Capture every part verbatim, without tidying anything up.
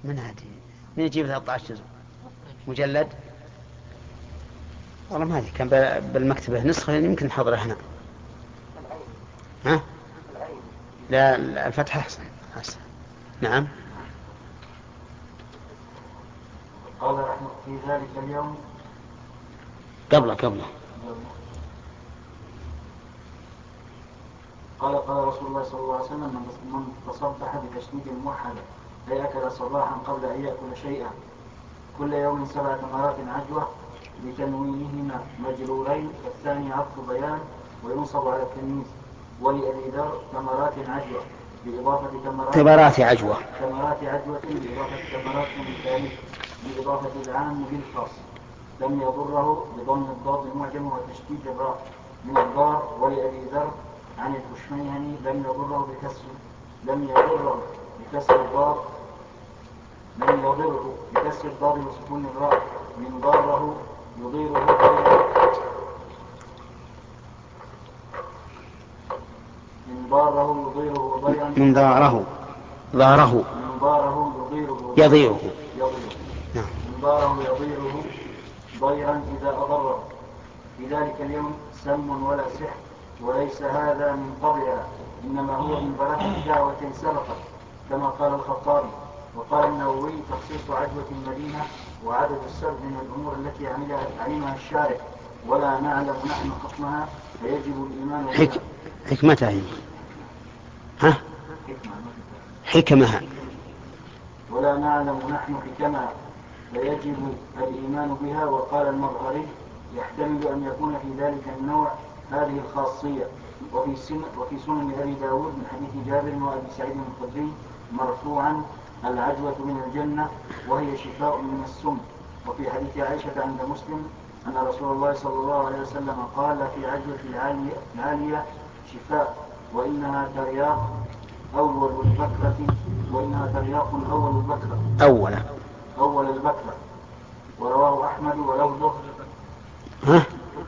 من هذه من يجيب ثلاثة عشر جزء مجلد؟ والله ما أدري، كان بالمكتبة نسخة يمكن نحضرها هنا. ها؟ لا الفتح أحسن. أحسن. نعم. قال رحمه في ذلك اليوم قبله قبله قال قال رسول الله صلى الله عليه وسلم من تصبح بتشديد الموحدة أي أكل صباحا قبل أن يأكل شيئا كل يوم سبع تمرات عجوة بتنوينهما مجرورين والثاني عطف بيان وينصب على التمييز. ولأبي ذر تمرات عجوة بإضافة تمرات تمرات عجوة تمرات عجوة بإضافة تمرات مثالية بإضافة العام بالخاص لم يضره بضم الضاد المعجم وتشديد الراء من الضار. ولأبي ذر عن الكشميهني لم يضره بكسر لم يضره بكسر الضار لم يضره بكسر الضاد وسكون الراء من ضاره يضيره من ضاره يضيره ضيرا من ضاره ضاره من ضاره يضيره يضيره يضيره نعم. من ضاره يضيره ضيرا إذا أضره. في ذلك اليوم سم ولا سحر وليس هذا من قبلها إنما هو من بركة دعوة سبقت كما قال الخطابي. وقال النووي تخصيص عجوة المدينة وعدد السبع من الأمور التي عملها علمها الشارع ولا نعلم نحن حكمها فيجب الإيمان بها. حك... حكمتها هي ها حكمها ولا نعلم نحن حكمها فيجب الإيمان بها. وقال المظهري يحتمل أن يكون في ذلك النوع هذه الخاصية. وفي سنن وفي سنن أبي داود من حديث جابر وأبي سعيد الخدري مرفوعا العجوة من الجنة وهي شفاء من السم. وفي حديث عائشة عند مسلم أن رسول الله صلى الله عليه وسلم قال في عجوة العالية, العالية شفاء وإنها ترياق أول البكرة وإنها ترياق أول البكرة أول أول البكرة. ورواه أحمد ولفظه ها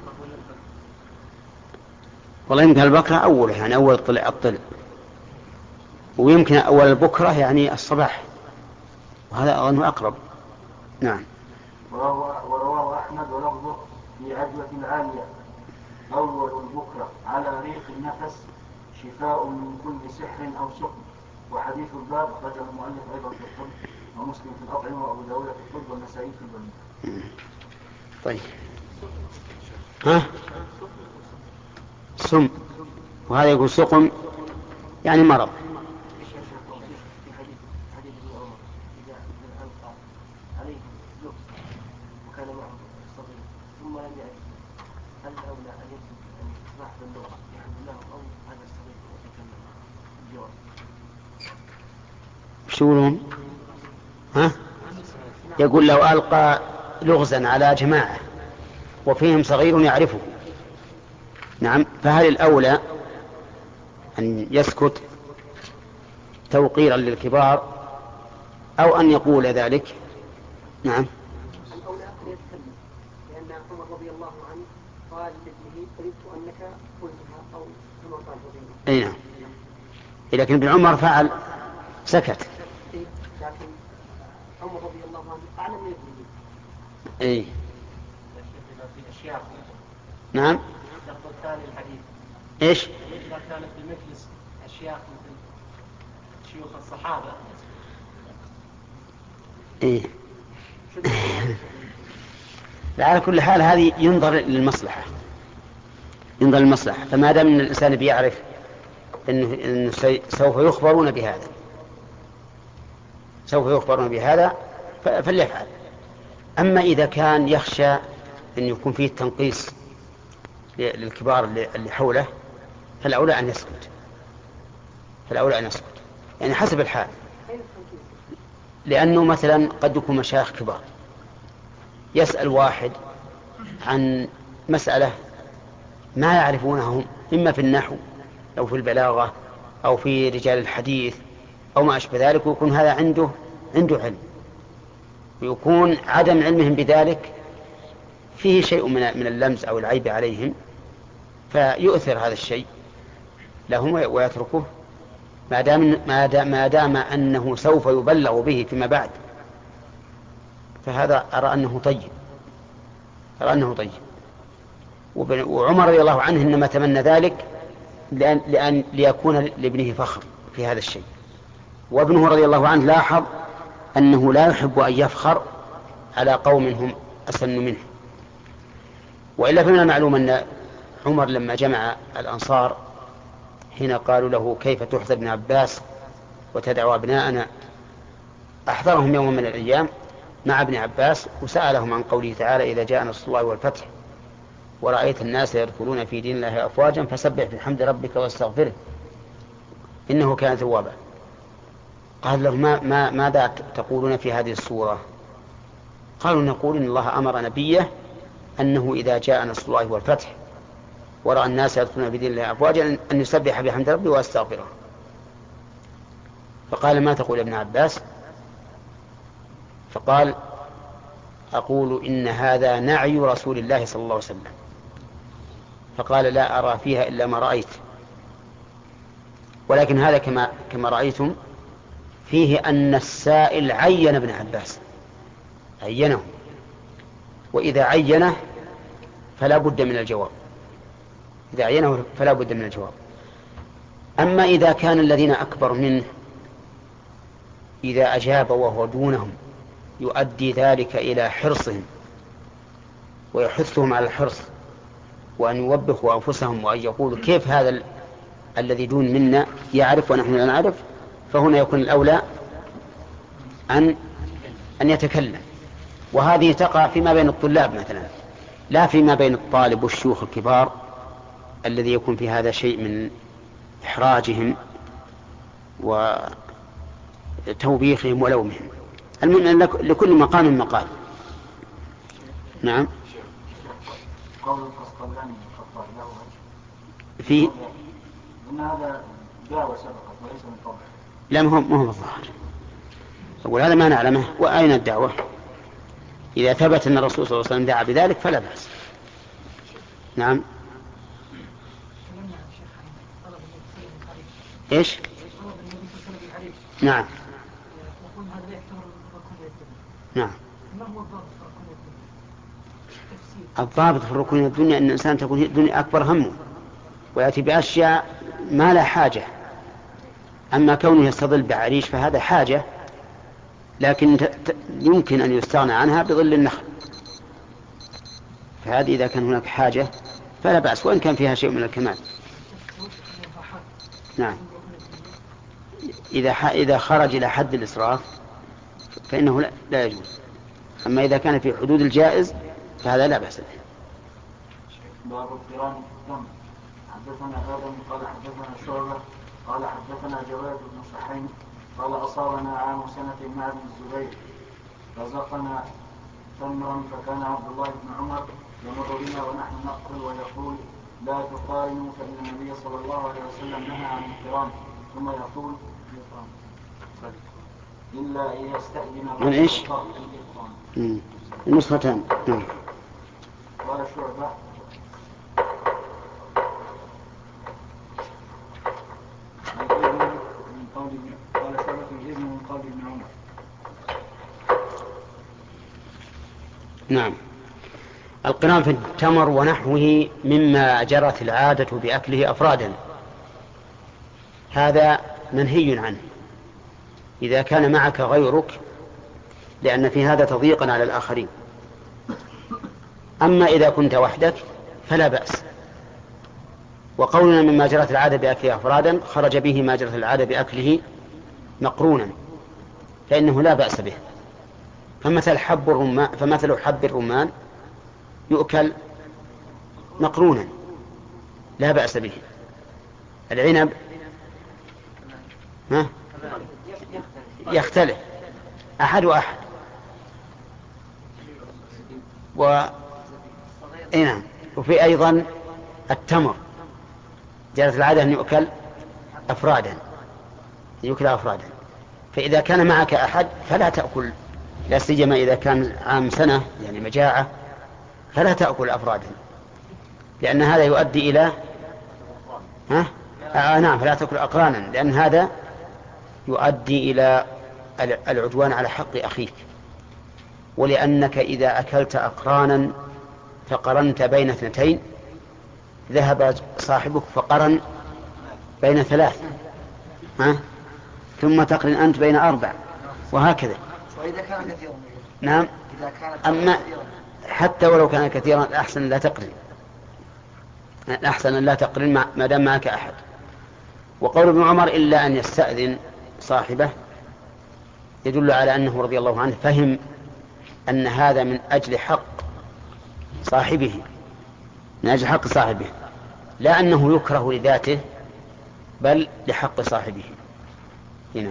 والله يمكن البكرة أول يعني أول طلع الطلع ويمكن أول البكرة يعني الصباح وهذا أظنه أقرب. نعم. ورواه أحمد ولفظه في عجوة العالية أول البكرة على ريق النفس شفاء من كل سحر أو سقم. وحديث الباب أخرجه المؤلف أيضا في الطب ومسلم في الأطعمة وأبو داود في الطب والنسائي في البنية. طيب ها سم وهذا يقول سقم يعني مرض. وكان معه صغير ثم لم يأتي هل الأولى أن يكتب أن صاحب اللغة يحل له أو هذا الصغير يتكلم الجواب؟ شو يقولون؟ ها يقول لو ألقى لغزا على جماعة وفيهم صغير يعرفه نعم فهل الأولى أن يسكت توقيرا للكبار أو أن يقول ذلك؟ نعم. الأولى أن يتكلم لأن عمر رضي الله عنه قال لابنه قلت أنك قلتها أو كما قال رضي أي نعم. لكن ابن عمر فعل سكت. لكن عمر رضي الله عنه أعلم من ابنه. أي في أشياء نعم. الشرط الثاني الحديث إيش؟ إذا كانت في المجلس أشياء مثل شيوخ الصحابة. إيه. على كل حال هذه ينظر للمصلحة ينظر للمصلحة فما دام أن الإنسان بيعرف إنه, إنه سوف يخبرون بهذا سوف يخبرون بهذا فليفعل. أما إذا كان يخشى أن يكون فيه تنقيص للكبار اللي حوله فالأولى أن يسكت فالأولى أن يسكت يعني حسب الحال. لأنه مثلا قد يكون مشايخ كبار يسأل واحد عن مسألة ما يعرفونهم إما في النحو أو في البلاغة أو في رجال الحديث أو ما أشبه ذلك ويكون هذا عنده عنده علم ويكون عدم علمهم بذلك فيه شيء من من اللمز أو العيب عليهم فيؤثر هذا الشيء لهم ويتركوه ما دام ما دام, ما دام أنه سوف يبلغ به فيما بعد فهذا أرى أنه طيب، أرى أنه طيب. وعمر رضي الله عنه إنما تمنى ذلك لأن, لأن ليكون لابنه فخر في هذا الشيء. وابنه رضي الله عنه لاحظ أنه لا يحب أن يفخر على قوم هم أسن منه. وإلا فمن المعلوم أن عمر لما جمع الأنصار حين قالوا له كيف تحضر ابن عباس وتدعو أبناءنا، أحضرهم يوم من الأيام مع ابن عباس وسألهم عن قوله تعالى إذا جاء نصر الله والفتح ورأيت الناس يدخلون في دين الله أفواجا فسبح بحمد ربك واستغفره إنه كان توابا. قال له ما ما ماذا تقولون في هذه السورة؟ قالوا نقول إن الله أمر نبيه أنه إذا جاء نصر الله والفتح ورأى الناس يدخلون في دين الله أفواجا أن يسبح بحمد ربه واستغفره. فقال ما تقول ابن عباس؟ فقال أقول إن هذا نعي رسول الله صلى الله عليه وسلم. فقال لا أرى فيها إلا ما رأيت، ولكن هذا كما, كما رأيتم فيه أن السائل عين ابن عباس، عينه، وإذا عينه فلا بد من الجواب، إذا عينه فلا بد من الجواب. أما إذا كان الذين أكبر منه إذا أجاب وهو دونهم يؤدي ذلك إلى حرصهم ويحثهم على الحرص وأن يوبخوا أنفسهم وأن يقولوا كيف هذا ال... الذي دون منا يعرف ونحن لا نعرف، فهنا يكون الأولى أن أن يتكلم. وهذه تقع فيما بين الطلاب مثلا، لا فيما بين الطالب والشيوخ الكبار الذي يكون في هذا شيء من إحراجهم وتوبيخهم ولومهم. المهم لكل مقام مقال. نعم. قول القسطلاني الخطاب له في إن هذا دعوة سبقت وليس من طبع. لا ما هو ما هو الظاهر. أقول هذا ما نعلمه. وأين الدعوة؟ إذا ثبت أن الرسول صلى الله عليه وسلم دعا بذلك فلا بأس. نعم. إيش؟ نعم. نعم. الضابط في الركون الدنيا أن الإنسان تكون الدنيا أكبر همه ويأتي بأشياء ما لا حاجة. أما كونه يستظل بعريش فهذا حاجة، لكن يمكن أن يستغنى عنها بظل النخل، فهذه إذا كان هناك حاجة فلا بأس وإن كان فيها شيء من الكمال. نعم. إذا إذا خرج إلى حد الإسراف فإنه لا, لا يجوز. أما إذا كان في حدود الجائز فهذا لا بأس به. باب القران في الدم. حدثنا آدم قال حدثنا شعبة قال حدثنا جواد بن صحيح قال أصابنا عام سنة مع ابن الزبير رزقنا تمرا فكان عبد الله بن عمر يمر بنا ونحن نأكل ويقول لا تقارنوا فإن النبي صلى الله عليه وسلم نهى عن القران، ثم يقول إلا أن يستأذن من إيش؟ النسختان. نعم. قال شعبة من قول قال شعبة الإذن من قول ابن عمر. نعم. القران في التمر ونحوه مما جرت العادة بأكله أفرادا، هذا منهي عنه إذا كان معك غيرك، لأن في هذا تضييقا على الآخرين. أما إذا كنت وحدك فلا بأس. وقولنا مما جرت العادة بأكله أفرادا خرج به ما جرت العادة بأكله مقرونا، فإنه لا بأس به. فمثل حب الرمان فمثل حب الرمان يؤكل مقرونا لا بأس به. العنب ها يختلف أحد وأحد. و نعم. وفي أيضا التمر جرت العادة أن يؤكل أفرادا، يؤكل أفرادا. فإذا كان معك أحد فلا تأكل، لا سيما إذا كان عام سنة يعني مجاعة فلا تأكل أفرادا، لأن هذا يؤدي إلى ها آه نعم فلا تأكل أقرانا، لأن هذا يؤدي إلى العدوان على حق أخيك. ولأنك إذا أكلت أقرانا فقرنت بين اثنتين ذهب صاحبك فقرن بين ثلاث، ها؟ ثم تقرن أنت بين أربع، وهكذا. وإذا كان كثيرا؟ نعم. إذا كان أما حتى ولو كان كثيرا الأحسن لا تقرن، الأحسن أن لا تقرن ما دام معك أحد. وقول ابن عمر إلا أن يستأذن صاحبه يدل على أنه رضي الله عنه فهم أن هذا من أجل حق صاحبه، من أجل حق صاحبه، لا أنه يكره لذاته بل لحق صاحبه. هنا.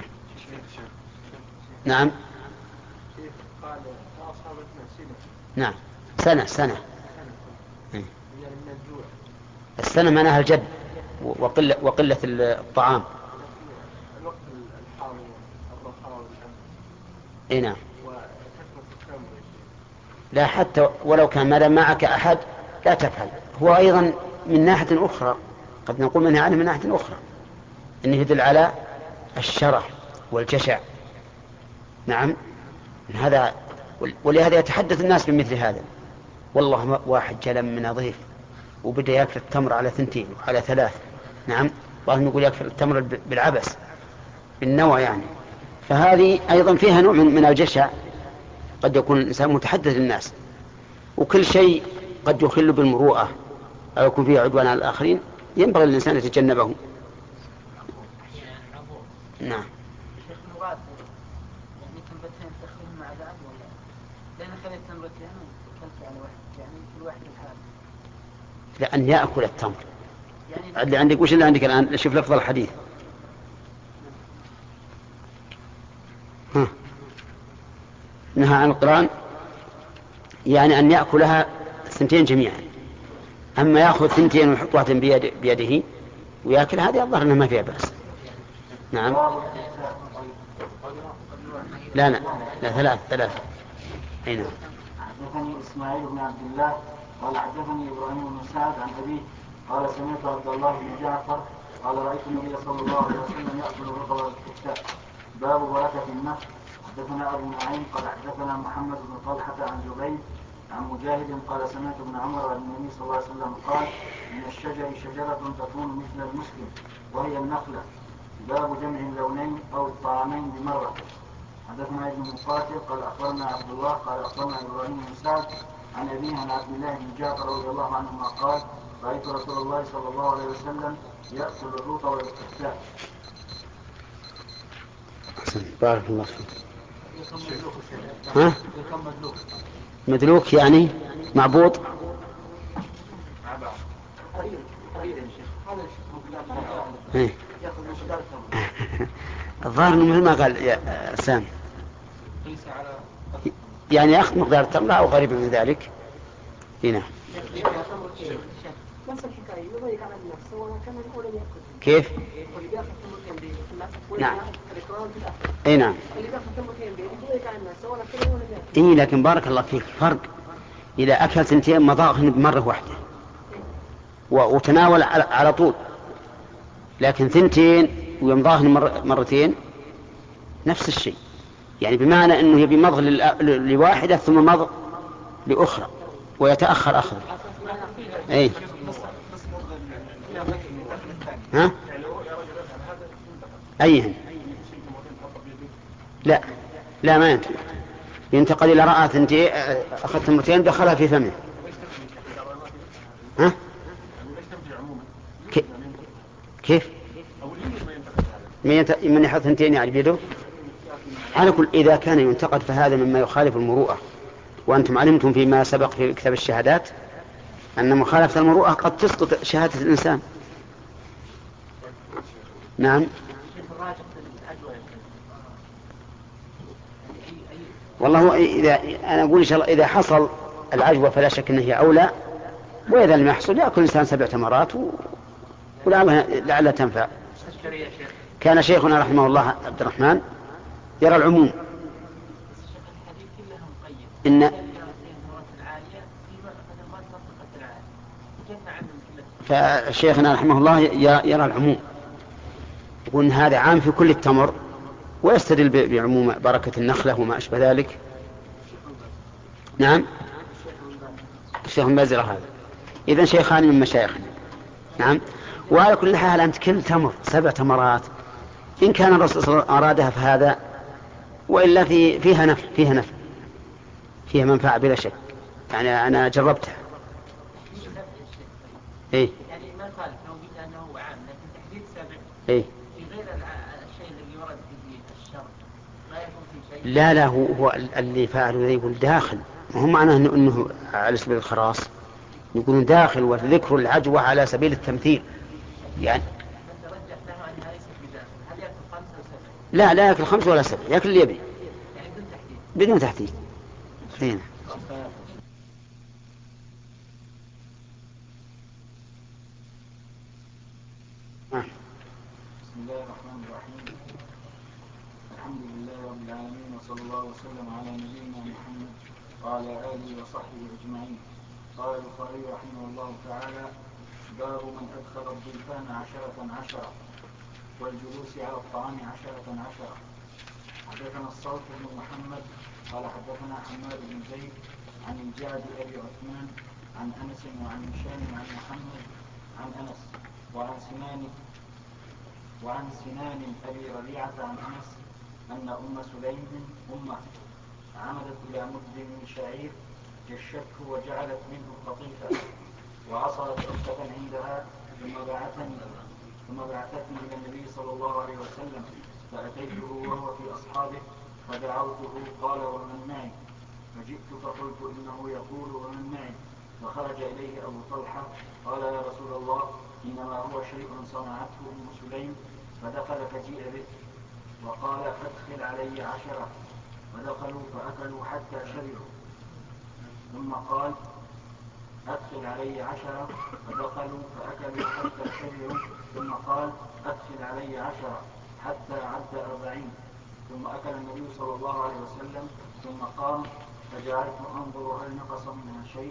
نعم. قال أصابتنا سنة. نعم سنة سنة يعني من الجوع. السنة معناها الجد وقلة, وقلة الطعام. الوقت الحار والرخاء والأمن. اي نعم. وكثرة التمر. لا حتى ولو كان ما دام معك أحد لا تفعل. هو أيضا من ناحية أخرى قد نقول منها عنه من ناحية أخرى إنه يدل على الشرح والجشع. نعم هذا، ولهذا يتحدث الناس بمثل هذا. والله واحد جلم من ضيف وبدأ يأكل التمر على ثنتين وعلى ثلاث. نعم بعضهم يقول يأكل التمر بالعبس بالنوع يعني. فهذه أيضا فيها نوع من, من الجشع. قد يكون الإنسان متحدث للناس، وكل شيء قد يخل بالمروءة أو يكون فيه عدوان على الآخرين ينبغي للإنسان يتجنبه. نعم. شيخ المراد يعني تمرتين تخليهم مع بعض ولا لأن خليت تمرتين وكلت على واحد يعني كل واحد الحال؟ لأن يأكل التمر يعني اللي عندك. وش اللي عندك الآن؟ شوف لفظ الحديث. ها. نهى عن القران يعني أن يأكلها ثنتين جميعا. أما يأخذ ثنتين ويحط واحدة بيد بيده ويأكل هذه الظاهر أنها ما فيها بأس. نعم. لا لا لا ثلاث ثلاث. أي نعم. حدثني إسماعيل بن عبد الله قال حدثني إبراهيم بن سعد عن أبيه قال سمعت عبد الله بن جعفر قال رأيت النبي صلى الله عليه وسلم يأكل الرطب والكتاب. باب بركة النخل. حدثنا أبو نعيم قال حدثنا محمد بن طلحة عن جبير عن مجاهد قال سمعت ابن عمر عن النبي صلى الله عليه وسلم قال من الشجر شجرة تكون مثل المسلم وهي النخلة. باب جمع اللونين أو الطعامين بمرة. حدثنا ابن مقاتل قال أخبرنا عبد الله قال أخبرنا إبراهيم بن سعد عن أبيه عن عبد الله بن جعفر رضي الله عنهما قال رأيت رسول الله صلى الله عليه وسلم يأكل الرطب والكتاب. بارك الله فيك. ها؟ مدلوك يعني معبود. الظاهر انه مثل ما قال يا سام يعني ياخذ مقدار التمر او قريبا من ذلك. هنا كيف؟ نعم. اي نعم. اي لكن بارك الله فيك فرق اذا اكل ثنتين مضاغهن بمره واحده وتناول على طول، لكن ثنتين ويمضاهن مر مرتين نفس الشيء، يعني بمعنى انه يبي مضغ لواحده ثم مضغ لاخرى ويتاخر اخذه. اي ها ايهن؟ لا لا ما ينتقل. ينتقل إلى رأى ثنتين أخذ تمرتين دخلها في فمه. ها؟ كيف؟ من يحط ثنتين يعني بيده؟ على كل إذا كان ينتقد فهذا مما يخالف المروءة، وأنتم علمتم فيما سبق في كتاب الشهادات أن مخالفة المروءة قد تسقط شهادة الإنسان. نعم. والله إذا أنا أقول إن شاء الله إذا حصل العجوة فلا شك أنه هي أولى، وإذا لم يحصل يأكل الإنسان سبع تمرات و... ولعلها تنفع. كان شيخنا رحمه الله عبد الرحمن يرى العموم إن فشيخنا رحمه الله يرى العموم، يقول هذا عام في كل التمر ويستدل بعموم بركة النخلة وما أشبه ذلك. نعم الشيخ بن باز هذا إذن شيخان من مشايخنا. نعم. وعلى كل حال أنت كل تمر سبع تمرات إن كان الرسول صلى الله عليه وسلم أرادها فهذا، وإلا في فيها نفع فيها نفع فيها منفعة بلا شك. يعني أنا جربتها. إيه؟ يعني ما قال لو قلت أنه عام لكن تحديد سبع إيه؟ في غير الشيء الذي ورد في الشرع ما يكون في شيء. لا لا هو, هو اللي فعله يقول داخل، وهم معناه إنه, إنه على سبيل الخراص يقولون داخل وذكر العجوة على سبيل التمثيل يعني. أنت رجح له أنها ليست بداخل، هل يأكل خمسة وسبع؟ لا لا يأكل خمسة ولا سبع، يأكل اللي يبي يعني بدون تحديد. بدون تحديد. هنا. بسم الله الرحمن الرحيم. الحمد لله رب العالمين، وصلى الله وسلم على نبينا محمد وعلى آله وصحبه أجمعين. قال البخاري رحمه الله تعالى: باب من أدخل الضيفان عشرة عشرة والجلوس على الطعام عشرة عشرة. حدثنا الصالح بن محمد قال حدثنا حماد بن زيد عن الجعد أبي عثمان عن أنس وعن هشام عن محمد عن أنس وعن سنان وعن سنان أبي ربيعة عن أنس أن أم سليم أمه عمدت إلى مد من شعير جشته وجعلت منه قطيفة وعصرت ركبة عندها ثم بعثني ثم بعثتني إلى النبي صلى الله عليه وسلم فأتيته وهو في أصحابه فدعوته قال: ومن معي؟ فجئت فقلت: إنه يقول ومن معي؟ فخرج إليه أبو طلحة قال: يا رسول الله، إنما هو شيء صنعته أم سليم. فدخل فجيء به وقال: أدخل علي عشرة. فدخلوا فأكلوا حتى شبعوا. ثم قال: أدخل علي عشرة. فدخلوا فأكلوا حتى شبعوا. ثم قال: أدخل علي عشرة حتى عد أربعين. ثم أكل النبي صلى الله عليه وسلم ثم قام فجعلت أنظر هل نقص منها شيء.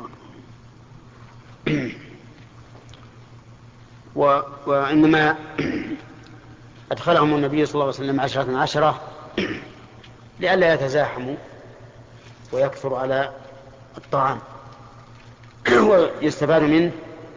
و... وإنما أدخلهم النبي صلى الله عليه وسلم عشرة عشرة لئلا يتزاحموا ويكثر على الطعام. ويستفاد منه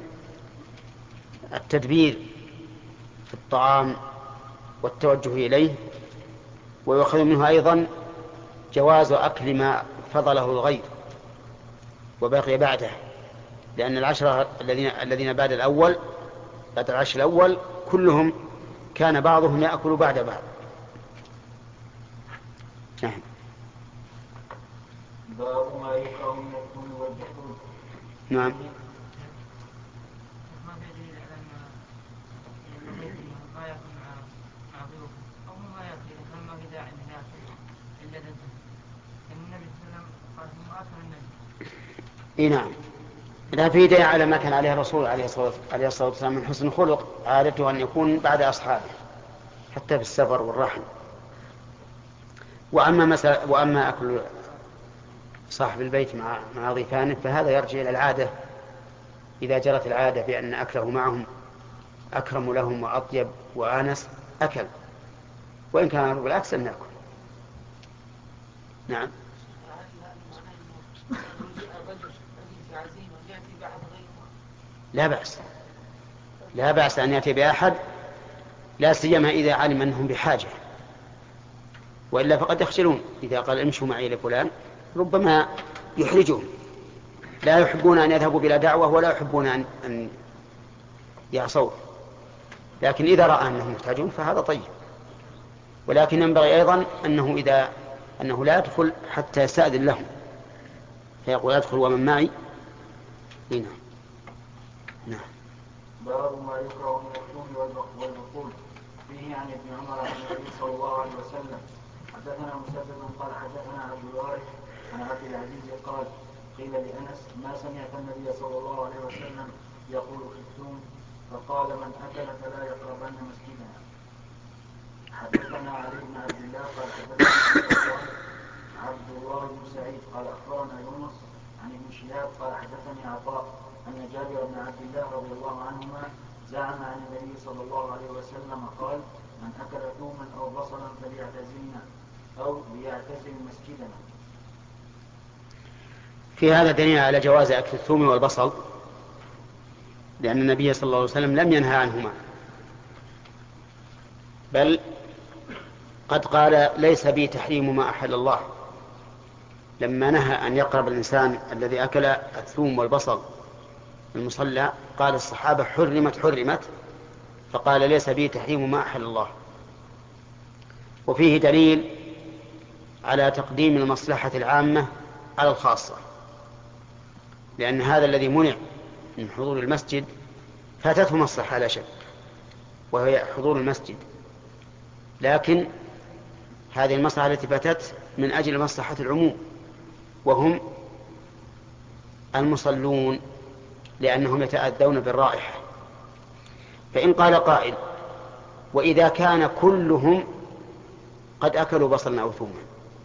التدبير في الطعام والتوجه إليه، ويؤخذ منه أيضا جواز أكل ما فضله الغير وبقي بعده، لأن العشرة الذين الذين بعد الأول بعد العشر الأول كلهم كان بعضهم يأكل بعد بعض. نعم. باب ما يكره من الثوم والبحور. نعم. ما في دليل على أن ما يأكل مع مع ضيوفه أو ما يأكل هل ما في داعي أن يأكل إلا إذا انتهى. النبي صلى الله عليه وسلم قال: هم آكل النبي. إيه نعم. لا في داعي على ما كان عليه الرسول عليه الصلاة والسلام من حسن الخلق، عادته أن يكون بعد أصحابه حتى في السفر والرحل. وأما مسألة وأما أكل صاحب البيت مع مع ضيفانه فهذا يرجع إلى العادة. إذا جرت العادة بأن أكله معهم أكرم لهم وأطيب وآنس أكل، وإن كان بالعكس أن نأكل. نعم. لا بأس لا بأس أن يأتي بأحد، لا سيما إذا علم أنهم بحاجة، وإلا فقد يخجلون. إذا قال امشوا معي لفلان ربما يحرجهم، لا يحبون أن يذهبوا بلا دعوة ولا يحبون أن يعصوا. لكن إذا رأى أنهم محتاجون فهذا طيب. ولكن ينبغي أيضا أنه إذا أنه لا يدخل حتى يستأذن لهم، فيقول: أدخل ومن معي. هنا. نعم. باب ما يكره من الثوم والبقول. فيه عن ابن عمر عن النبي صلى الله عليه وسلم. حدثنا مسدد قال حدثنا عبد الوارث عن عبد العزيز قال: قيل لأنس: ما سمعت النبي صلى الله عليه وسلم يقول في الثوم؟ فقال: من أكل فلا يقربن مسجدنا. حدثنا علي بن عبد الله قال حدثنا عبد الله بن سعيد قال أخبرنا يونس عن ابن شهاب قال حدثني عطاء أن جابر بن عبد الله رضي الله عنهما زعم عن النبي صلى الله عليه وسلم قال: من أكل ثوما أو بصلا فليعتزلنا أو ليعتزل مسجدنا. في هذا دليل على جواز أكل الثوم والبصل، لأن النبي صلى الله عليه وسلم لم ينهى عنهما، بل قد قال ليس بي تحريم ما أحل الله، لما نهى أن يقرب الإنسان الذي أكل الثوم والبصل المصلى قال الصحابة حرمت حرمت، فقال ليس بي تحريم ما أحل الله. وفيه دليل على تقديم المصلحة العامة على الخاصة، لأن هذا الذي منع من حضور المسجد فاتته مصلحة لا شك وهي حضور المسجد، لكن هذه المصلحة التي فاتت من أجل مصلحة العموم وهم المصلون، لأنهم يتأذون بالرائحة. فإن قال قائل وإذا كان كلهم قد أكلوا بصلا أو ثوما،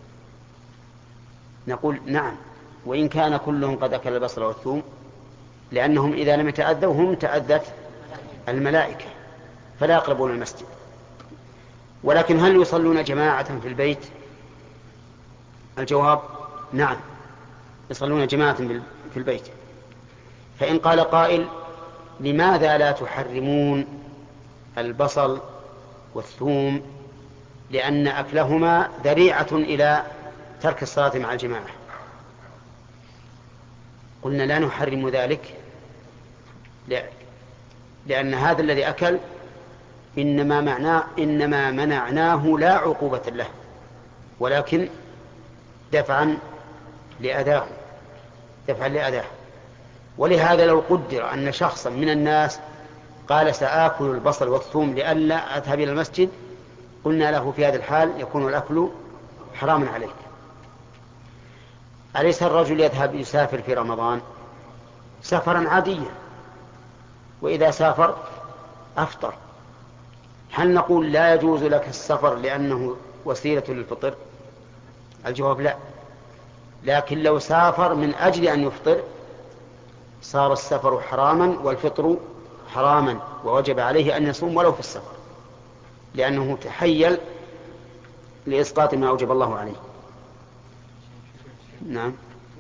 نقول نعم، وإن كان كلهم قد أكل البصل والثوم، لأنهم إذا لم يتأذوا هم تأذت الملائكة فلا يقربون المسجد. ولكن هل يصلون جماعة في البيت؟ الجواب نعم، يصلون جماعة في البيت. فإن قال قائل لماذا لا تحرمون البصل والثوم؟ لأن أكلهما ذريعة إلى ترك الصلاة مع الجماعة. قلنا لا نحرم ذلك، لأن هذا الذي أكل إنما معناه إنما منعناه لا عقوبة له، ولكن دفعا لأذاه دفعا لأذاه. ولهذا لو قدر أن شخصا من الناس قال سآكل البصل والثوم لئلا أذهب إلى المسجد، قلنا له في هذا الحال يكون الأكل حراما عليك. أليس الرجل يذهب يسافر في رمضان سفرا عاديا، وإذا سافر أفطر، هل نقول لا يجوز لك السفر لأنه وسيلة للفطر؟ الجواب لا، لكن لو سافر من أجل أن يفطر صار السفر حراما والفطر حراما، ووجب عليه أن يصوم ولو في السفر، لأنه تحيل لإسقاط ما أوجب الله عليه. نعم.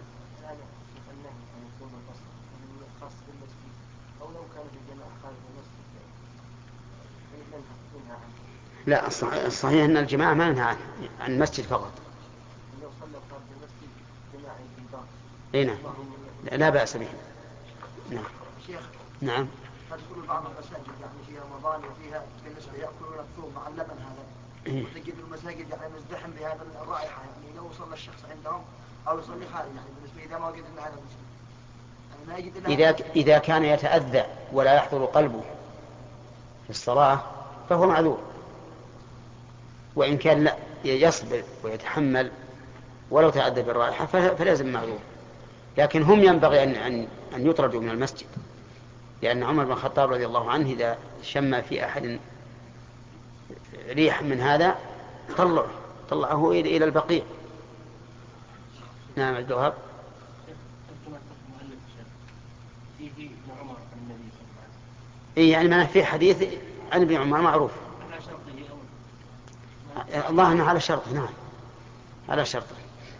لا، الصحيح أن الجماعة ما ننهى عن المسجد فقط. اي نعم، لا بأس به. نعم. نعم. تدخل بعض المساجد يعني في رمضان وفيها بالنسبة يأكلون الثوم مع اللبن هذا، وتجد المساجد يعني مزدحم بهذا الرائحة، يعني لو صلى الشخص عندهم أو يصلي خارج يعني بالنسبة إذا ما وجد إلا هذا المسجد يعني ما يجد إلا إذا إذا كان يتأذى ولا يحضر قلبه في الصلاة فهو معذور، وإن كان لا يصبر ويتحمل ولو تأذى بالرائحة فلازم معذور. لكن هم ينبغي أن أن أن يطردوا من المسجد، لأن عمر بن الخطاب رضي الله عنه إذا شم في أحد ريح من هذا طلعه طلعه إلى البقيع. نعم. الجواب إيه يعني ما في حديث عن ابن عمر معروف الله أنه على شرطه. نعم على شرطه،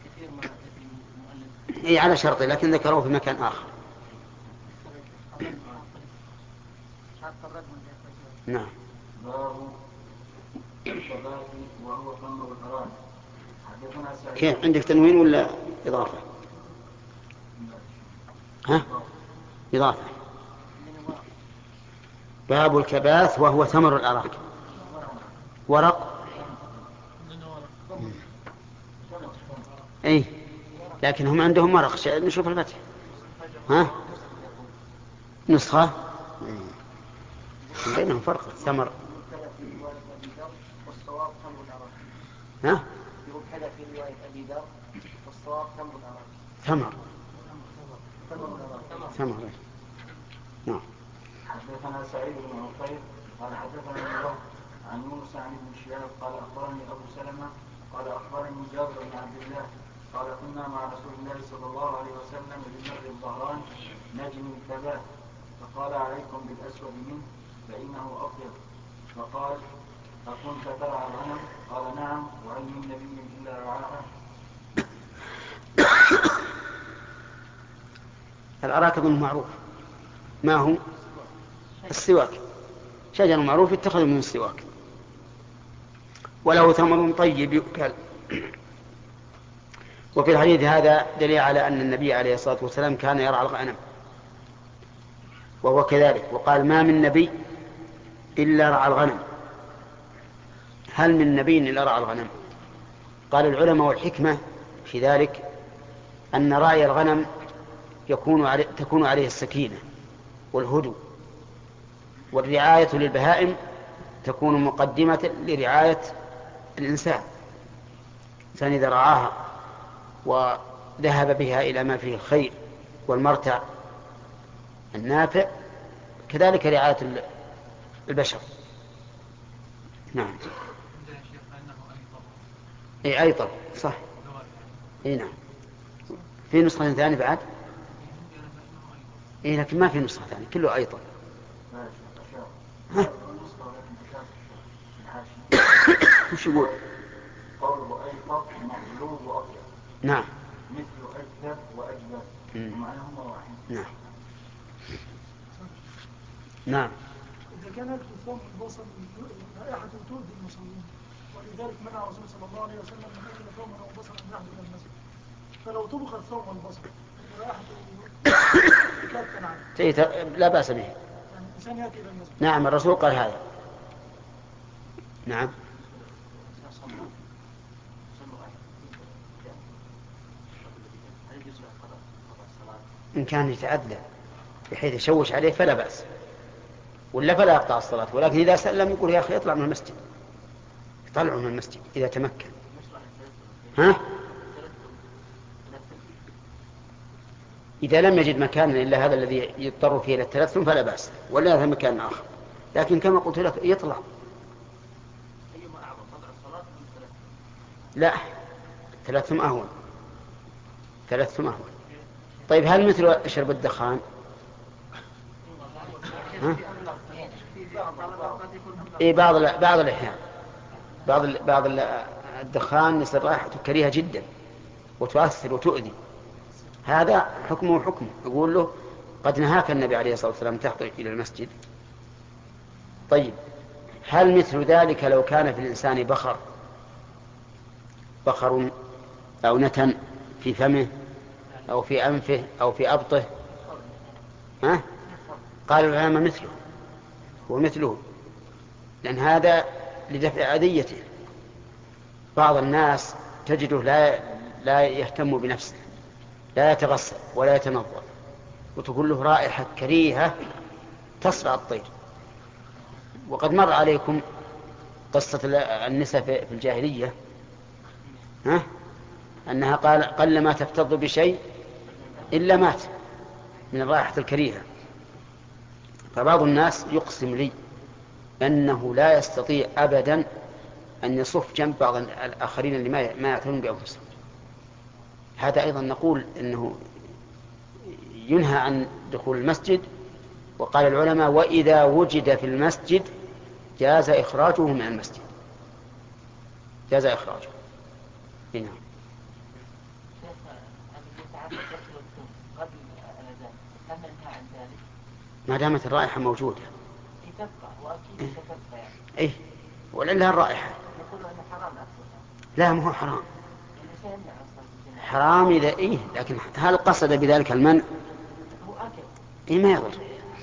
إيه على شرطه، لكن ذكروه في مكان آخر. نعم. باب الشباب وهو خمر الحرام. حدثنا سعيد. كيف عندك تنوين ولا إضافة؟ ها؟ إضافة. باب الكباث وهو ثمر الأراك. ورق. أي لكن هم عندهم مرق. نشوف الفتح. ها؟ نسخة بينهم فرق. الثمر ها؟ يقول كذا في رواية أبي ذر والصواب ثمر الأراك. ثمر ثمر. نعم. حدثنا سعيد بن عقيل قال حدثنا الله عن موسى عن ابن شهاب قال أخبرني أبو سلمة قال أخبرني جابر بن عبد الله قال كنا مع رسول الله صلى الله عليه وسلم بمر الظهران نجم الكباث فقال عليكم بالأسود منه فإنه أطيب. فقال أكنت ترعى الغنم؟ قال نعم، وهل من نبي إلا رعاها؟ الأراك أظن معروف. ما هو؟ السواك، شجر معروف يتخذ من السواك، وله ثمر طيب يؤكل. وفي الحديث هذا دليل على أن النبي عليه الصلاة والسلام كان يرعى الغنم، وهو كذلك، وقال ما من نبي إلا رعى الغنم. هل من نبي إلا رعى الغنم؟ قال العلماء والحكمة في ذلك أن راعي الغنم يكون علي تكون عليه السكينة والهدوء، والرعاية للبهائم تكون مقدمة لرعاية الإنسان. الإنسان إذا رعاها وذهب بها إلى ما فيه الخير والمرتع النافع، كذلك رعاية البشر. نعم. اي ايطر صح. اي نعم. في نسخة ثانية بعد؟ اي لكن ما في نسخة ثانية، كله ايطر. ها؟ وش يقول؟ قوله ايطر مغلوب واطيب. نعم. مثل اجذب واجذب ومعناهما واحد. نعم. نعم. إذا كانت الثوم البصل رائحة تؤذي المصلين، ولذلك منع الرسول صلى الله عليه وسلم من أكل ثوما أو بصلا من يحضر المسجد، فلو طبخ الثوم والبصل رائحة لا بأس به. يعني الإنسان يأتي إلى المسجد. نعم الرسول قال هذا. نعم. إن كان يتعدى بحيث يشوش عليه فلا بأس، ولا فلا يقطع الصلاة، ولكن إذا سلم يقول يا أخي يطلع من المسجد، يطلعه من المسجد إذا تمكن. ها؟ إذا لم يجد مكانا إلا هذا الذي يضطر فيه إلى التلثم فلا بأس، ولا هذا مكان آخر، لكن كما قلت لك يطلع. لا، التلثم أهون، التلثم أهون. طيب هل مثل شرب الدخان؟ ها؟ إيه بعض بعض الأحيان بعض بعض الدخان يصير رائحته كريهة جدا وتؤثر وتؤذي، هذا حكمه حكمه. يقول له قد نهاك النبي عليه الصلاة والسلام تحضر إلى المسجد. طيب هل مثل ذلك لو كان في الإنسان بخر بخر أو نتن في فمه أو في أنفه أو في أبطه؟ ها؟ قال العلماء مثله، هو مثله، لأن هذا لدفع أذيته. بعض الناس تجده لا لا يهتم بنفسه، لا يتغسل ولا يتنظف، وتقول له رائحة كريهة تصرع الطير. وقد مر عليكم قصة النساء في الجاهلية، ها؟ أنها قال قل ما تفتض بشيء إلا مات من الرائحة الكريهة. فبعض الناس يقسم لي أنه لا يستطيع أبدا أن يصف جنب بعض الآخرين اللي ما يعتنون بأنفسهم. هذا أيضا نقول أنه ينهى عن دخول المسجد. وقال العلماء وإذا وجد في المسجد جاز إخراجه من المسجد، جاز إخراجه. هنا ما دامت الرائحة موجودة. إيه ولله الرائحة. لا ما هو حرام، حرام إذا إيه، لكن هل قصد بذلك المنع؟ إيه ما يضر.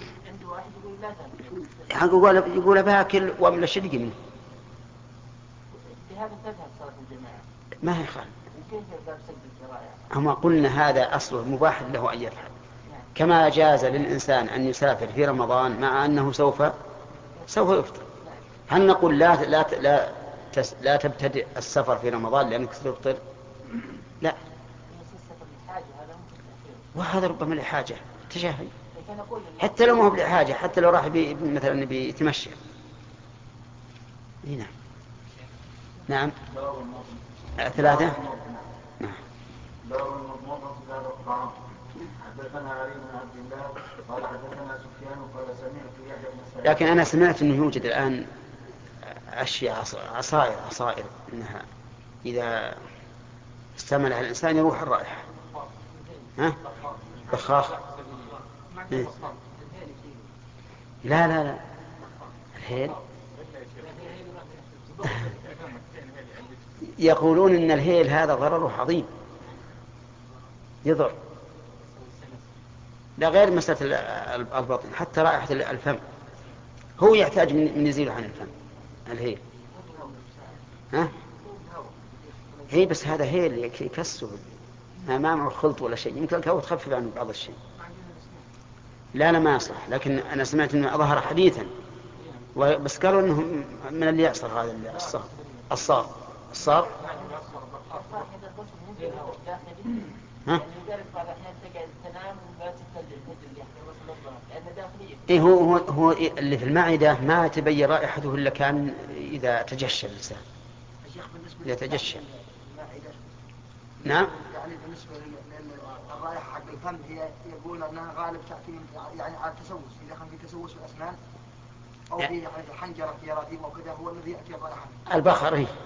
يقول يقول باكل واملا شدق منه. ما هي خالد. أما قلنا هذا أصله مباح له أن يفعل، كما جاز للإنسان أن يسافر في رمضان مع أنه سوف سوف يفطر. هل نقول لا لا لا لا تبتدئ السفر في رمضان لأنك ستفطر؟ لا، وهذا ربما لحاجة تجاهل، حتى لو ما هو لحاجة، حتى لو راح بي مثلا بيتمشى. هنا نعم ثلاثة. نعم. باب المضمضة بعد الطعام. حدثنا علي بن عبد الله قال حدثنا سفيان قال سمعت يحيى بن سعيد. لكن أنا سمعت أنه يوجد الآن أشياء عصائر عصائر إنها إذا استعملها الإنسان يروح الرائحة. ها؟ بخاخ. إيه؟ لا لا لا الهيل يقولون إن الهيل هذا ضرره عظيم يضر، لا غير مسألة البطن حتى رائحة الفم هو يحتاج من يزيله عن الفم الهيل. ها؟ هي بس هذا هيل يكسر ما معه خلط ولا شيء، يمكن هو تخفف عنه بعض الشيء. لا لا ما يصلح، لكن أنا سمعت أنه ظهر حديثا بس قالوا أنه من اللي يعصر هذا الصار الصار الصار ها؟ إيه هو هو هو اللي في المعدة ما تبين رائحته إلا كان إذا تجشى الإنسان يتجشى. نعم. يعني بالنسبة للرائحة حق الفم هي يقول أنها غالب تأتي يعني على التسوس، إذا كان في تسوس الأسنان أو في يعني الحنجرة في جراثيم أو كذا هو الذي يأتي الرائحة. البخر هي.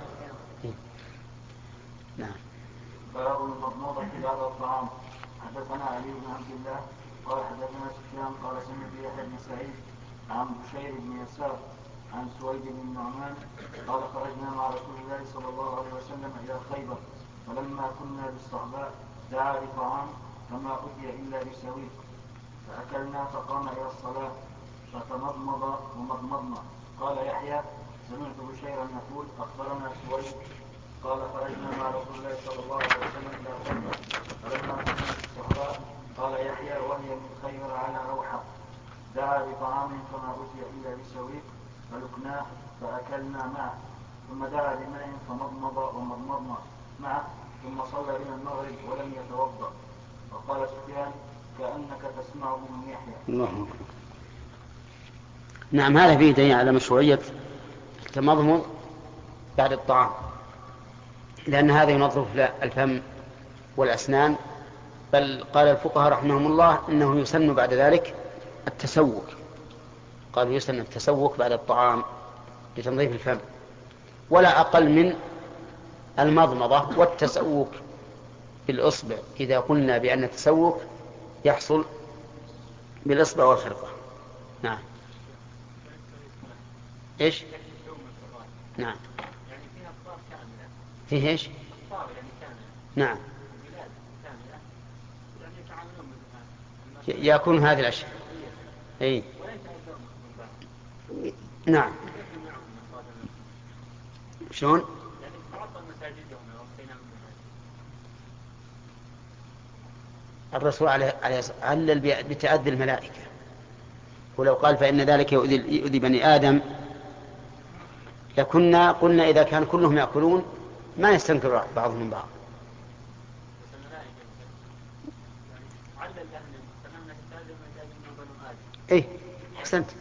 نعم. باب المضمضة بعد الطعام. حدثنا علي بن عبد الله قال حدثنا سفيان قال سمعت يحيى بن سعيد عن بشير بن يسار عن سويد بن النعمان قال خرجنا مع رسول الله صلى الله عليه وسلم إلى خيبر فلما كنا بالصحباء دعا بطعام فما أتي إلا بسويق فأكلنا فقام إلى الصلاة فتمضمض ومضمضنا. قال يحيى سمعت بشيرا يقول أخبرنا سويد قال خرجنا مع رسول الله صلى الله عليه وسلم إلى خيبر فلما كنا بالصحباء قال يحيى وهي من خيبر على روحة دعا بطعام فما أتي إلا بسويق فلكناه فأكلنا معه ثم دعا بماء فمضمض ومضمضنا معه ثم صلى بنا المغرب ولم يتوضأ. وقال سفيان كأنك تسمعه من يحيى. الله. نعم هذا فيه دليل على مشروعية التمضمض بعد الطعام، لأن هذا ينظف الفم والأسنان، بل قال الفقهاء رحمهم الله إنه يسن بعد ذلك التسوك، قالوا يسن التسوك بعد الطعام لتنظيف الفم، ولا أقل من المضمضة والتسوك بالإصبع إذا قلنا بأن التسوك يحصل بالإصبع والخرقة. نعم. إيش؟ نعم. فيه إيش؟ نعم. يكون هذه الأشياء. إيه؟ نعم. شلون؟ الرسول عليه علل بتأذي الملائكة، ولو قال فإن ذلك يؤذي بني آدم لكنا قلنا إذا كان كلهم يأكلون ما يستنكر بعضهم من بعض. إيه أحسنت.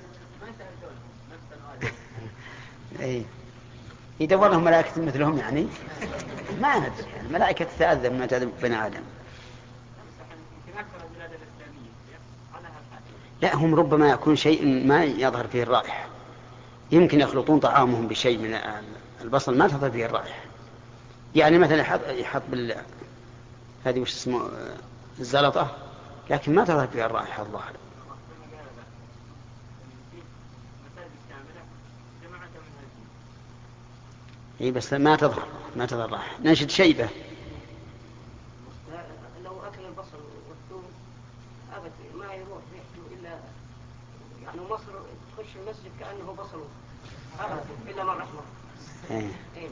إيه يدور لهم ملائكة مثلهم يعني ما ندري الملائكة تتأذى مما تأذى بني آدم. لا هم ربما يكون شيء ما يظهر فيه الرائحة، يمكن يخلطون طعامهم بشيء من البصل ما تظهر فيه الرائحة، يعني مثلا يحط, يحط بال هذه وش اسمه الزلطة لكن ما تظهر فيها الرائحة الظاهر. اي بس ما تظهر ما تظهر الرائحة. ننشد شيبة لو أكل البصل والثوم أبد ما يروح ريحته إلا يعني مصر تخش المسجد كأنه بصل أبد إلا من رحمه. إيه. إيه.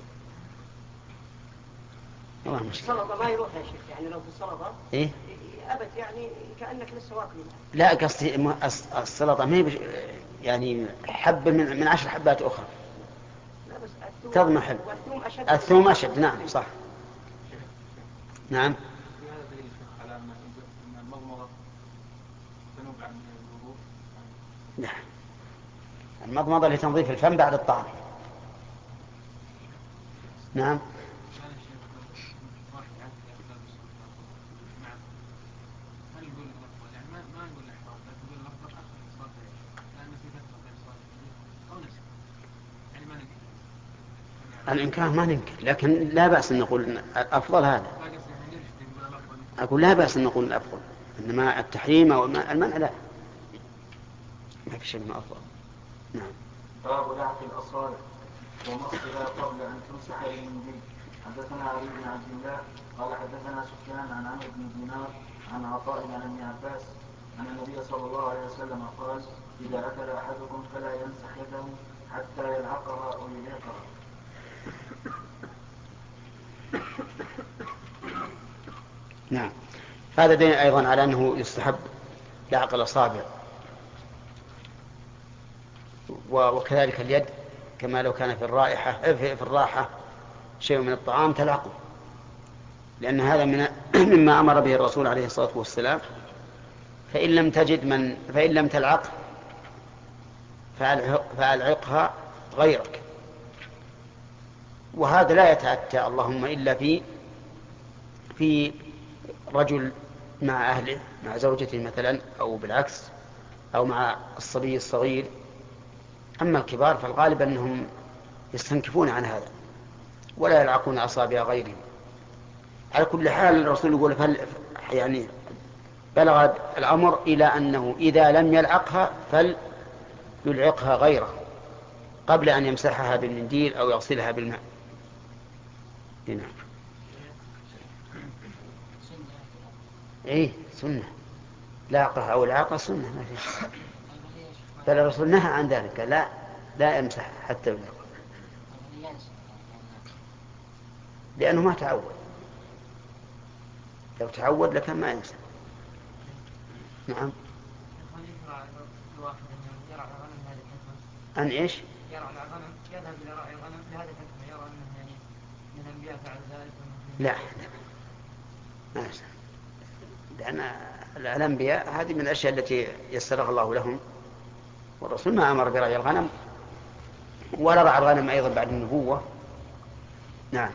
والله مشكلة. السلطة ما يروح يا شيخ، يعني لو في السلطة إيه؟ أبد يعني كأنك لسه واكله. لا قصدي السلطة ما هي يعني حب من من عشر حبات أخرى. لا بس الثوم تضمحل. والثوم أشد. الثوم أشد. نعم صح. نعم. على أن المضمضة تنوب عن الوضوء. لا المضمضة لتنظيف الفم بعد الطعام. نعم. الإنكار ما ننكر، لكن لا بأس أن نقول الأفضل هذا. أقول لا بأس أن نقول الأفضل، إنما التحريم أو المنع لا. شيء أفضل. نعم. باب لعق الأصابع ومصها قبل أن تمسح بالمنديل. حدثنا علي بن عبد الله قال حدثنا سفيان عن عمرو بن دينار عن عطاء عن ابن عباس أن النبي صلى الله عليه وسلم قال: إذا أكل أحدكم فلا يمسح يده حتى يلعقها أو يلعقها. نعم. هذا دليل أيضا على أنه يستحب لعق الأصابع، وكذلك اليد، كما لو كان في الرائحة في الراحة شيء من الطعام تلعقه، لأن هذا من مما أمر به الرسول عليه الصلاة والسلام. فإن لم تجد من فإن لم تلعق فألعقها غيرك. وهذا لا يتأتى اللهم إلا في في رجل مع أهله، مع زوجته مثلا، أو بالعكس، أو مع الصبي الصغير. أما الكبار فالغالب أنهم يستنكفون عن هذا ولا يلعقون أصابع غيرهم. على كل حال الرسول يقول فل يعني بلغ الأمر إلى أنه إذا لم يلعقها فليلعقها غيره قبل أن يمسحها بالمنديل أو يغسلها بالماء. هنا إيه سنة، لاقها أو العاقة سنة، ما في. بل الرسول نهى عن ذلك، لا لا يمسح حتى يلعق، لأنه ما تعود. لو تعود لكان ما يمسح. نعم. أن إيش؟ يرعى الغنم، يذهب إلى رعي الغنم لهذا الحكمة، يرى أنه يعني من الأنبياء فعل ذلك. لا لا ما يصح، لأن الأنبياء هذه من الأشياء التي يسرها الله لهم، والرسول ما أمر برعي الغنم ولا رعى الغنم أيضا بعد النبوة. نعم.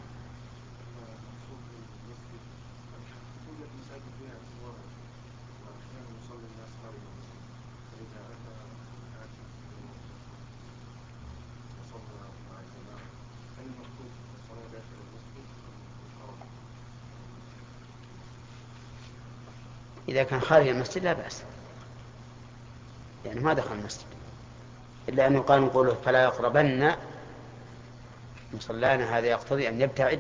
إذا كان خارج المسجد لا بأس، يعني ما دخل المسجد، إلا أنه قال نقوله فلا يقربن مصلانا، هذا يقتضي أن يبتعد.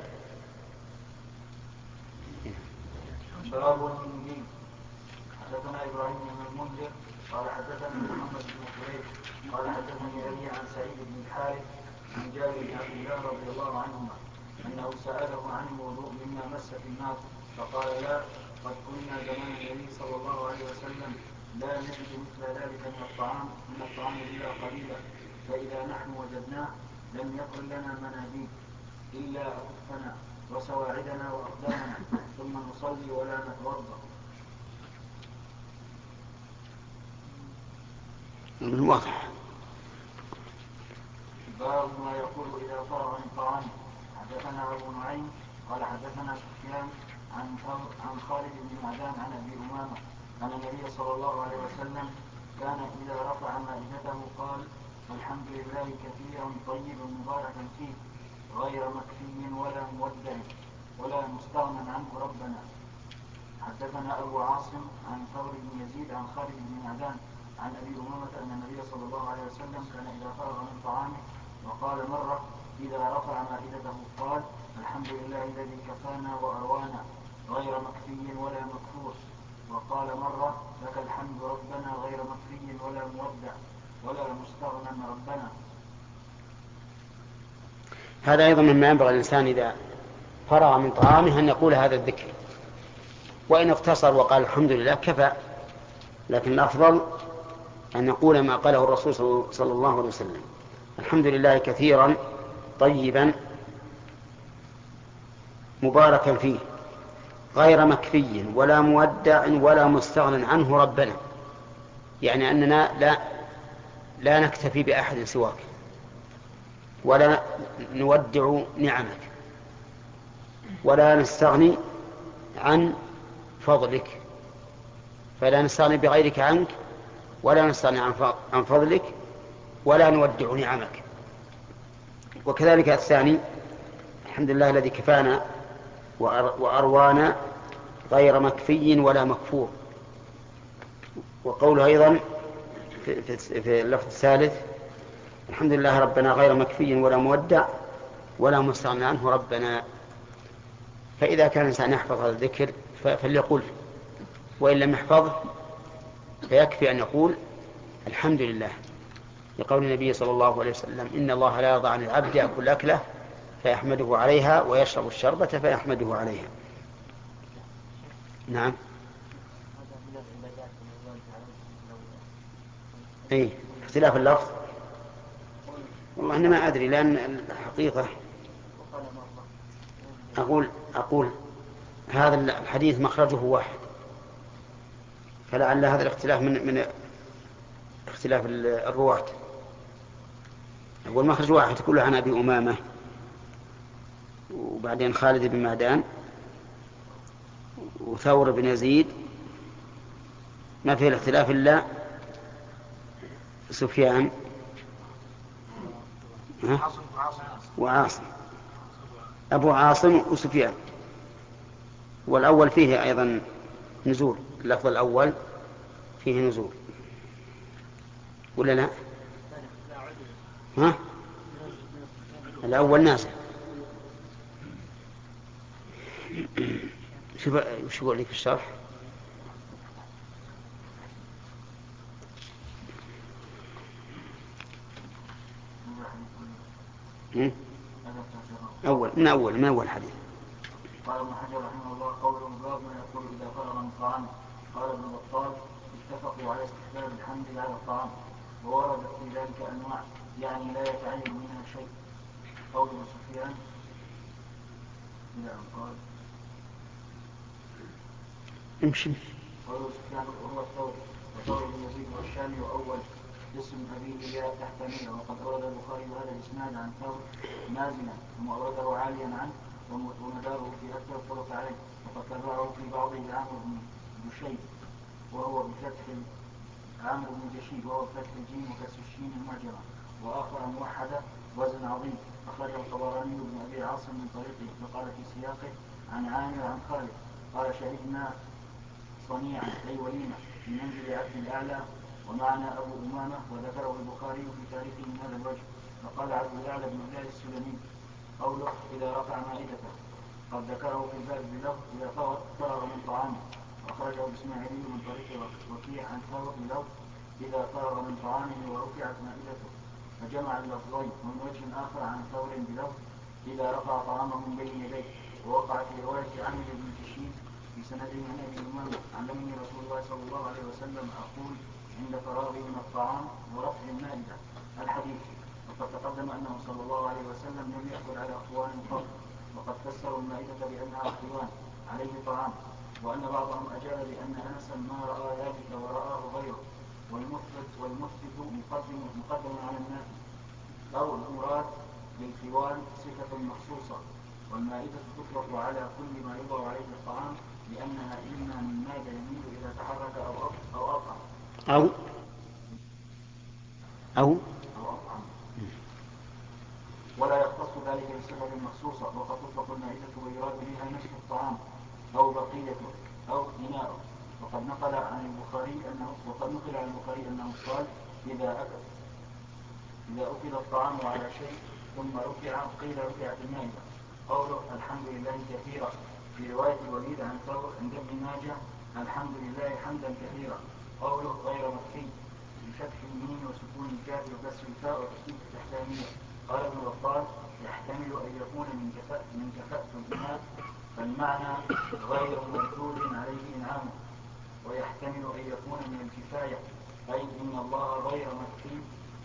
باب المنديل. حدثنا إبراهيم بن المنذر قال حدثنا محمد بن قريش قال حدثني أبي عن سعيد بن الحارث عن جابر بن عبد الله رضي الله عنهما أنه سأله عن الوضوء مما مس في النار فقال: لا، قد كنا زمان النبي صلى الله عليه وسلم لا نجد مثل ذلك من الطعام من الطعام إلا قليلا، فإذا نحن وجدناه لم يكن لنا مناديل إلا أكفنا وسواعدنا وأقدامنا ثم نصلي ولا نتوضأ. من واضح. باب ما يقول إذا فرغ من طعامه. حدثنا أبو نعيم قال حدثنا سفيان عن عن خالد بن معدان عن أبي أمامة أن النبي صلى الله عليه وسلم كان إذا رفع مائدته قال: الحمد لله كثيرا طيبا مباركا فيه غير مكفي ولا مودع ولا مستغنى عنه ربنا. حدثنا أبو عاصم عن ثور بن يزيد عن خالد بن معدان عن أبي أمامة أن النبي صلى الله عليه وسلم كان إذا فرغ من طعامه وقال مرة إذا رفع مائدته قال: الحمد لله الذي كفانا وأروانا غير مكفي ولا مكفور. وقال مرة: لك الحمد ربنا غير مكفي ولا مودع ولا مستغنى ربنا. هذا أيضا مما ينبغي الإنسان إذا فرغ من طعامه أن يقول هذا الذكر، وإن اقتصر وقال الحمد لله كفى، لكن الأفضل أن يقول ما قاله الرسول صلى الله عليه وسلم: الحمد لله كثيرا طيبا مباركا فيه غير مكفي ولا مودع ولا مستغنى عنه ربنا. يعني أننا لا لا نكتفي بأحد سواك ولا نودع نعمك ولا نستغني عن فضلك، فلا نستغني بغيرك عنك ولا نستغني عن فضلك ولا نودع نعمك. وكذلك الثاني: الحمد لله الذي كفانا وأروانا غير مكفي ولا مكفور. وقوله أيضا في, في, في اللفظ الثالث الحمد لله ربنا غير مكفي ولا مودع ولا مستغنى عنه ربنا. فإذا كان الإنسان يحفظ هذا الذكر فليقول، وإن لم يحفظه فيكفي أن يقول الحمد لله، لقول النبي صلى الله عليه وسلم إن الله لا يرضى عن العبد يأكل أكله فيحمده عليها ويشرب الشربة فيحمده عليها. نعم. اي اختلاف اللفظ والله أنا ما أدري، لأن الحقيقة أقول أقول هذا الحديث مخرجه واحد، فلعل هذا الاختلاف من من اختلاف الرواة. أقول مخرج واحد كله عن أبي أمامة وبعدين خالد بن معدان وثور بن يزيد، ما فيه الاختلاف إلا سفيان وعاصم، أبو عاصم وسفيان. والأول فيه أيضا نزول، اللفظ الأول فيه نزول ولا لا؟ ها؟ الأول نازل. شو يقول لك في الشرح؟ أول من أول من أول حديث. قال ابن حجر رحمه الله قوله باب ما يقول إذا فرغ من طعام. قال ابن بطال اتفقوا على استحباب الحمد على الطعام، وورد في ذلك أنواع يعني لا يتعين منها شيء. قول سفيان إلى أن قال امشي. قول سفيان وهو الثوري وثوري بن يزيد والشامي وأول اسم أبيه يا تحت مية. وقد أورد البخاري هذا الإسناد عن ثور نازلا ثم أورده عاليا عنه ومداره في أكثر الطرق عليه، وقد تبعه في بعضه عامر بن بشيد وهو بفتح عامر بن جشيد وهو بفتح الجيم وكسر الشين المعجمة، وآخر موحدة وزن عظيم أخرجه الطبراني بن أبي عاصم من طريقه فقال في سياقه عن عامر عن خالد قال شهدنا صنيعا أي وليمة في منزل عبد الأعلى ومعنا أبو أمامة، وذكره البخاري في تاريخه من هذا الوجه. فقال عبد الأعلى بن الله السلمي قوله إذا رفع مائدته قد ذكره في الباب بلفظ إذا فرغ من طعامه، وأخرجه الإسماعيلي من طريق وكيع عن ثور بلفظ إذا فرغ من طعامه ورفعت مائدته، فجمع اللفظين. ومن وجه آخر عن ثور بلفظ إذا رفع طعامه من بين يديه. ووقع في رواية عامر بن جشيد في سنده عن أبي أمامة علمني رسول الله صلى الله عليه وسلم أقول عند فراغه من الطعام ورفع المائدة الحديث. وقد تقدم أنه صلى الله عليه وسلم لم يأكل على أخوان قط، وقد فسروا المائدة بأنها أخوان عليه طعام، وأن بعضهم أجاب بأن أنسا ما رأى ذلك ورآه غيره، والمثبت والمثبت مقدم مقدم على النافي، أو المراد بالخوان صفة مخصوصة. والمائدة تطلق على كل ما يوضع عليه الطعام لأنها إما من مادة يميل إذا تحرك أو أو أطعم أو أو أو أطعم، ولا يختص ذلك بصفة مخصوصة. وقد تطلق المائدة ويراد بها نفس الطعام أو بقيته أو إناءه. وقد نقل عن البخاري أنه وقد نقل عن البخاري أنه قال إذا أكل إذا أكل الطعام على شيء ثم رفع قيل رفعت المائدة. قوله الحمد لله كثيرا في رواية الوليد عن ثور عند ابن ماجه الحمد لله حمدا كثيرا. قوله غير مكفي بفتح الميم وسكون الكاف وكسر الفاء وتسكين التحتانية. قال ابن بطال يحتمل أن يكون من كفاءة من كفاءة الإناث، فالمعنى غير مردود عليه إنعامه، ويحتمل أن يكون من الكفاية أي إن الله غير مكفي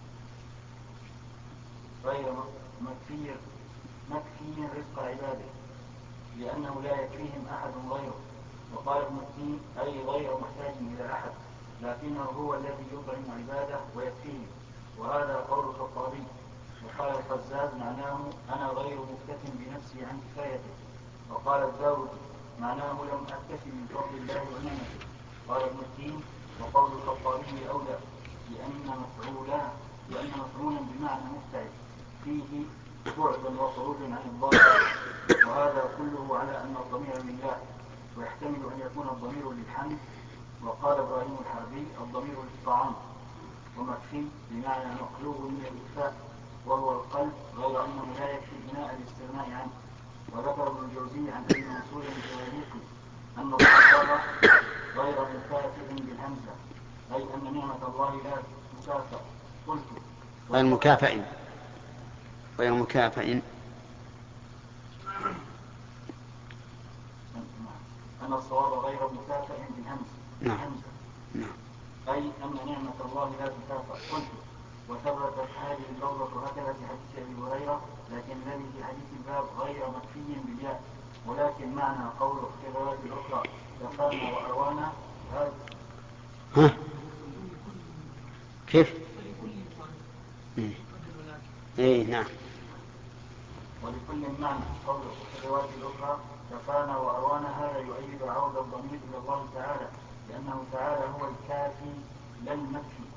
غير مكفي مكفي رزق عباده لأنه لا يكفيهم أحد غيره. وقال ابن الدين أي غير محتاج إلى أحد، لكنه هو الذي يطعم عباده ويكفيهم، وهذا قول الخطابي. وقال الخزاز معناه أنا غير مكتف بنفسي عن كفايته. وقال الداود معناه لم أكتف من فضل الله ونعمته. قال ابن الدين وقول الخطابي أولى لأن مفعولا لأن مفعولا بمعنى مفتعل فيه بعدا وخروج عن الظاهر، وهذا كله على أن الضمير لله، ويحتمل أن يكون الضمير للحمد. وقال إبراهيم الحربي الضمير للطعام، ومكفي بمعنى مقلوب من الإكفاء وهو القلب، غير أنه لا يكفي بناء الاستغناء عنه. وذكر ابن الجوزي عن ابن مسعود الزهري أن الصحابة غير مكافئ بالهمزة، أي أن نعمة الله لا مكافئ. قلت غير مكافئ غير مكافئ أن الصواب غير مكافئ بالهمزة. نعم نعم أي أن نعمة الله لا تكافئ. قلت وثبتت هذه اللفظة هكذا في حديث أبي هريرة، لكن الذي في حديث الباب غير مكفي بالياء، ولكن معنى قوله في الروايات الأخرى كفانا وأروانا هذا. ها كيف؟ ايه نعم. ولكل معنى قوله في الروايات الأخرى كفانا وأروانا، هذا يؤيد عود الضمير إلى الله تعالى، لأنه تعالى هو الكافي لا المكفي،